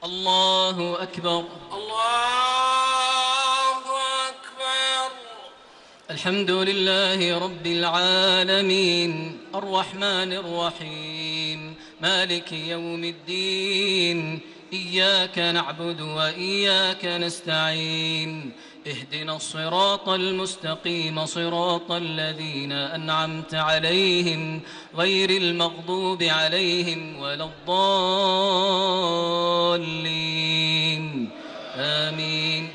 الله أكبر. الله أكبر. الحمد لله رب العالمين الرحمن الرحيم مالك يوم الدين إياك نعبد وإياك نستعين اهدنا الصراط المستقيم صراط الذين أنعمت عليهم غير المغضوب عليهم ولا الضالين آمين.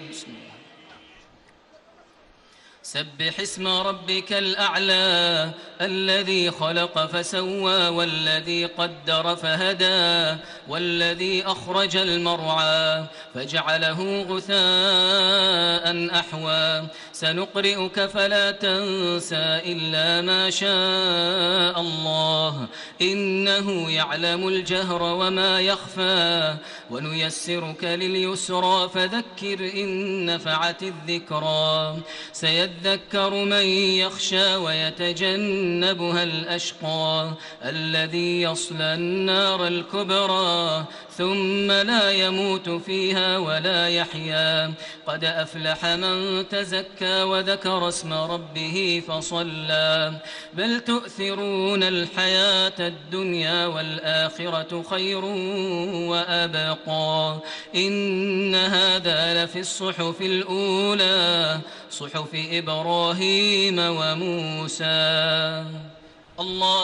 سبح اسم ربك الأعلى الذي خلق فسوى والذي قدر فهدى والذي أخرج المرعى فجعله غثاء أحوى سنقرئك فلا تنسى إلا ما شاء الله إنه يعلم الجهر وما يخفى ونيسرك لليسرى فذكر إن نفعت الذكرى سيذكر من يخشى ويتجنبها الأشقى الذي يصلى النار الكبرى ثم لا يموت فيها ولا يحيا قد أفلح من تزكى وذكر اسم ربه فصلى بل تؤثرون الحياة الدنيا والآخرة خير وأبقى إن هذا لفي الصحف الأولى صحف إبراهيم وموسى. الله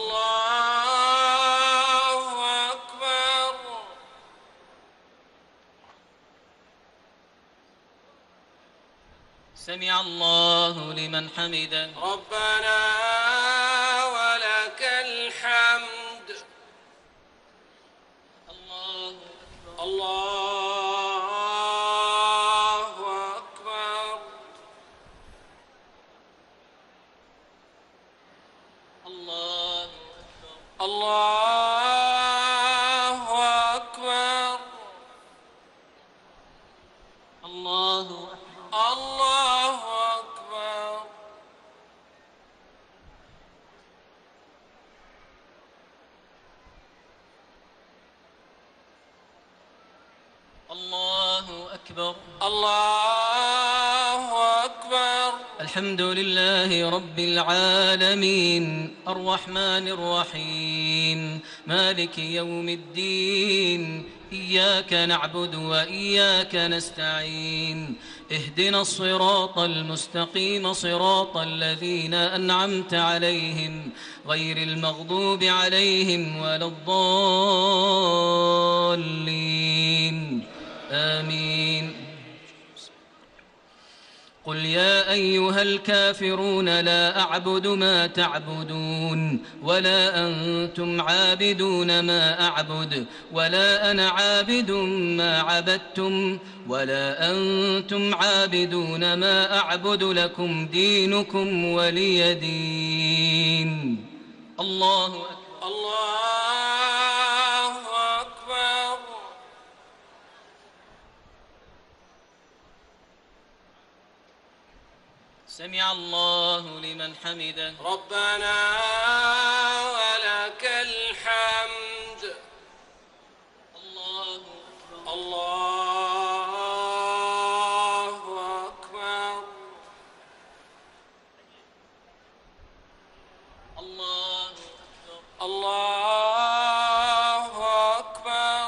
أكبر. سمع الله لمن حمده. ربنا ولك الحمد. الله أكبر. الله أكبر. الله أكبر. الله أكبر. الله أكبر. الله أكبر. الله أكبر. الله أكبر. الحمد لله رب العالمين الرحمن الرحيم مالك يوم الدين إياك نعبد وإياك نستعين اهدنا الصراط المستقيم صراط الذين أنعمت عليهم غير المغضوب عليهم ولا الضالين آمين. قل يا أيها الكافرون لا أعبد ما تعبدون ولا أنتم عابدون ما أعبد ولا أنا عابد ما عبدتم ولا أنتم عابدون ما أعبد لكم دينكم ولي دين. الله أكبر. الله أكبر. سمع الله لمن حمده. ربنا ولك الحمد. الله أكبر. الله أكبر. الله أكبر. الله أكبر.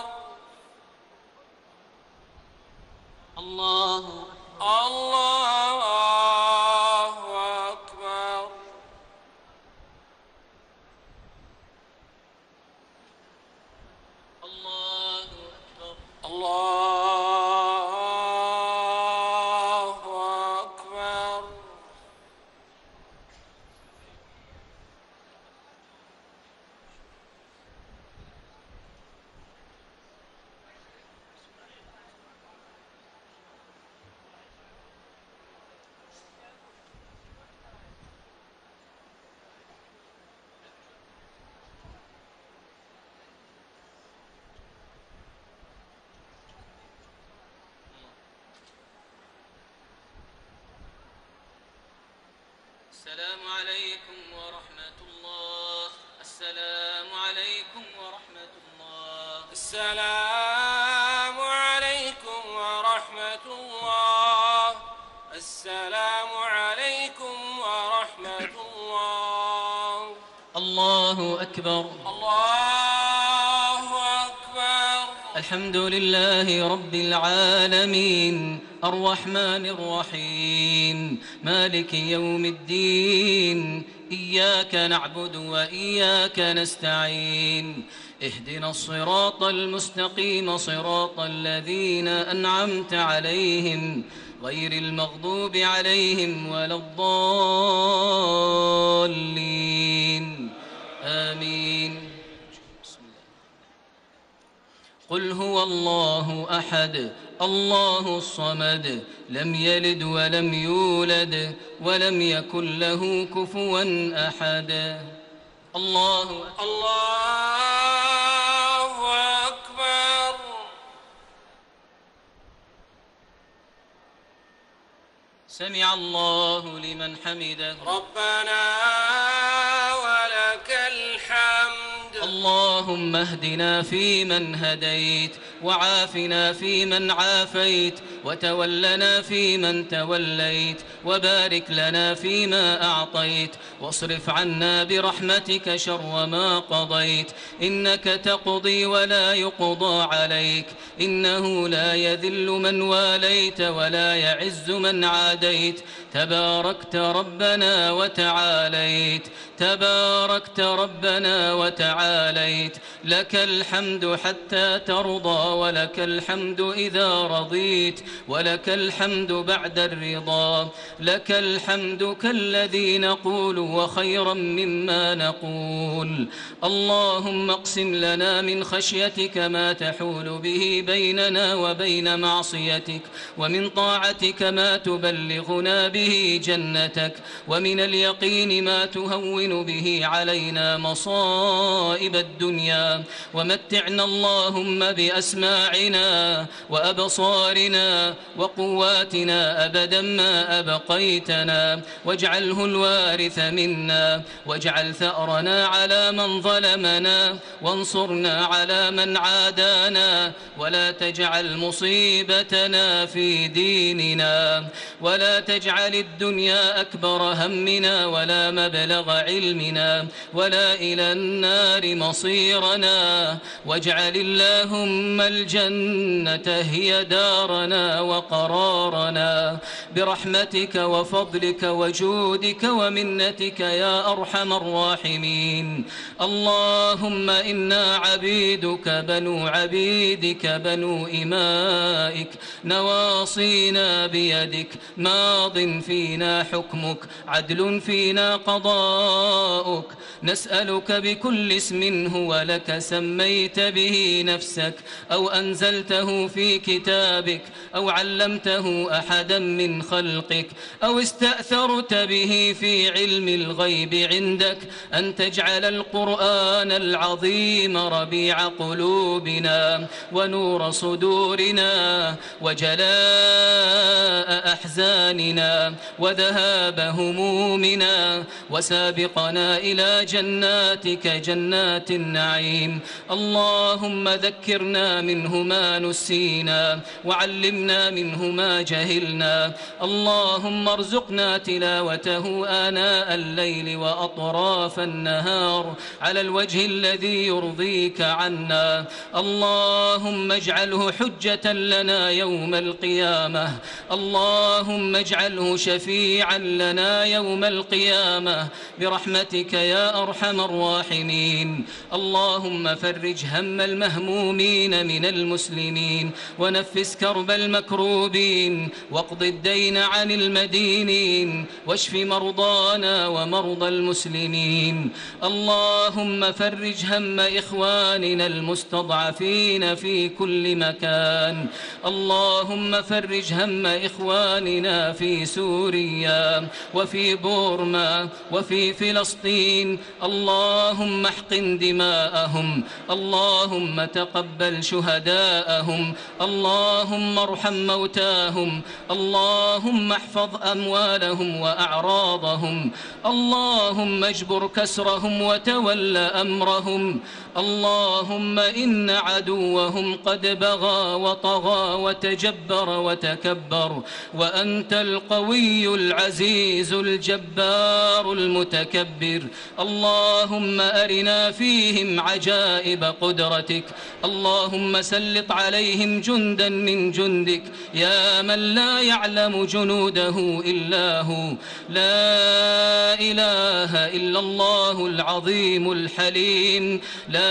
الله أكبر. الله أكبر. الله أكبر. الله أكبر. السلام عليكم ورحمة الله. السلام عليكم ورحمة الله. السلام السلام عليكم ورحمة الله. الله أكبر. الله أكبر. الحمد لله رب العالمين الرحمن الرحيم مالك يوم الدين إياك نعبد وإياك نستعين اهدنا الصراط المستقيم صراط الذين أنعمت عليهم غير المغضوب عليهم ولا الضالين آمين. قل هو الله أحد الله الصمد لم يلد ولم يولد ولم يكن له كفوا أحد. الله أكبر. سمع الله لمن حمده. ربنا ولك الحمد. اللهم اهدنا فيمن هديت وعافنا فيمن عافيت وتولنا فيمن توليت وبارك لنا فيما أعطيت واصرف عنا برحمتك شر ما قضيت إنك تقضي ولا يقضى عليك إنه لا يذل من واليت ولا يعز من عاديت تباركت ربنا وتعاليت تباركت ربنا وتعاليت لك الحمد حتى ترضى ولك الحمد إذا رضيت ولك الحمد بعد الرضا لك الحمد كالذي نقول وخيرا مما نقول. اللهم اقسم لنا من خشيتك ما تحول به بيننا وبين معصيتك ومن طاعتك ما تبلغنا به جنتك ومن اليقين ما تهون به علينا مصائب الدنيا ومتعنا اللهم بأسماعنا وأبصارنا وقواتنا أبدا ما أبقيتنا واجعله الوارث منا واجعل ثأرنا على من ظلمنا وانصرنا على من عادانا ولا تجعل مصيبتنا في ديننا ولا تجعل الدنيا أكبر همنا ولا مبلغ علمنا ولا إلى النار مصيرنا واجعل اللهم الجنة هي دارنا وقرارنا برحمتك وفضلك وجودك ومنتك يا أرحم الراحمين. اللهم إنا عبيدك بنو عبيدك بنو إمائك نواصينا بيدك ماض فينا حكمك عدل فينا قضاؤك نسألك بكل اسم هو لك سميت به نفسك أو أنزلته في كتابك أو علمته أحدا من خلقك أو استأثرت به في علم الغيب عندك أن تجعل القرآن العظيم ربيع قلوبنا ونور صدورنا وجلاء أحزاننا وذهاب همومنا وسابقنا إلى جناتك جنات النعيم. اللهم ذكرنا منه ما نسينا وعلمنا منه ما جهلنا. اللهم ارزقنا تلاوته آناء الليل وأطراف النهار على الوجه الذي يرضيك عنا. اللهم اجعله حجة لنا يوم القيامة. اللهم اجعله شفيعا لنا يوم القيامة برحمتك يا أرحم الراحمين. اللهم فرج هم المهمومين من المسلمين ونفس كرب المكروبين واقض الدين عن المدينين واشف مرضانا ومرضى المسلمين. اللهم فرج هم إخواننا المستضعفين في كل مكان. اللهم فرج هم إخواننا في سوريا وفي بورما وفي فلسطين. اللهم احقن دماءهم، اللهم تقبل شهداءهم، اللهم ارحم موتاهم، اللهم احفظ أموالهم وأعراضهم، اللهم اجبر كسرهم وتول أمرهم، اللهم إن عدوهم قد بغى وطغى وتجبر وتكبر، وأنت القوي العزيز الجبار المتكبر، اللهم أرنا فيهم عجائب قدرتك، اللهم سلط عليهم جندا من جندك يا من لا يعلم جنوده إلا هو، لا إله إلا الله العظيم الحليم، لا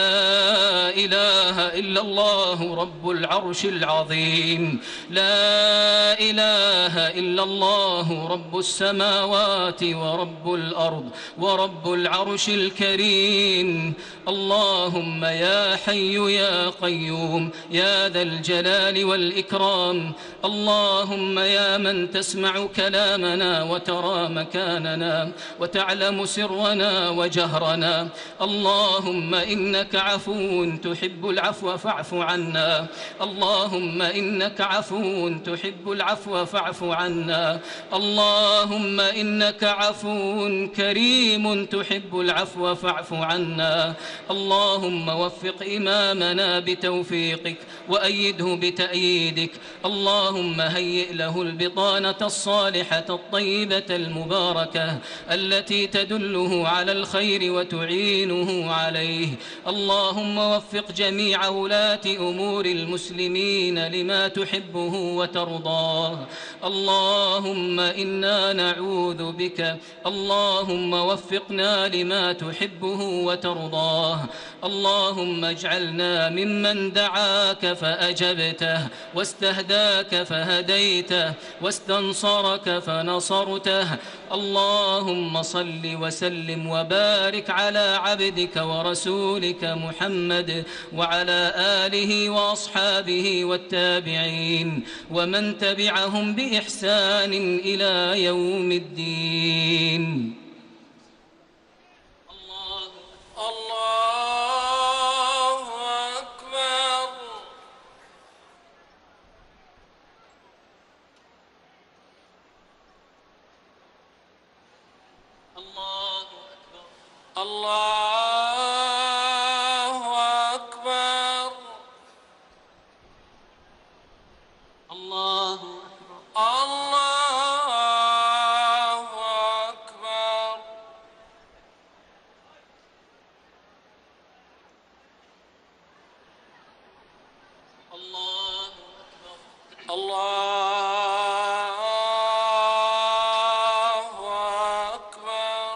إله إلا الله رب العرش العظيم، لا إله إلا الله رب السماوات ورب الأرض ورب العرش الكريم، اللهم يا حي يا قيوم يا ذا الجلال والإكرام، اللهم يا من تسمع كلامنا وترى مكاننا وتعلم سرنا وجهرنا، اللهم إنك عفو تحب العفو فاعف عنا، اللهم إنك عفو تحب العفو فاعف عنا، اللهم إنك عفو كريم تحب العفو فاعف عنا، اللهم وفق إمامنا بتوفيقك وأيده بتأييدك، اللهم هيئ له البطانة الصالحة الطيبة المباركة التي تدله على الخير وتعينه عليه، اللهم وفق جميع ولاة أمور المسلمين لما تحبه وترضاه، اللهم إنا نعوذ بك، اللهم وفقنا لما تحبه وترضاه، اللهم اجعلنا ممن دعاك فأجبته واستهداك فهديته واستنصرك فنصرته، اللهم صل وسلم وبارك على عبدك ورسولك محمد وعلى آله وأصحابه والتابعين ومن تبعهم بإحسان إلى يوم الدين. الله أكبر. الله أكبر. الله أكبر. الله أكبر. الله أكبر. الله أكبر. الله أكبر.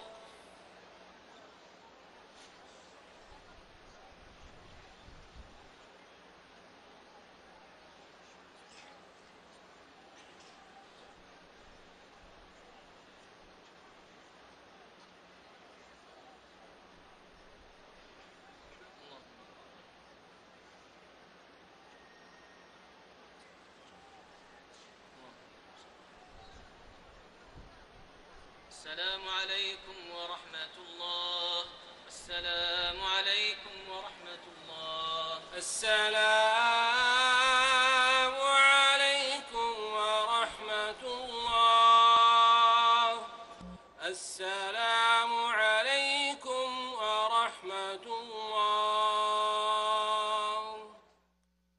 السلام عليكم ورحمة الله. السلام عليكم ورحمة الله. السلام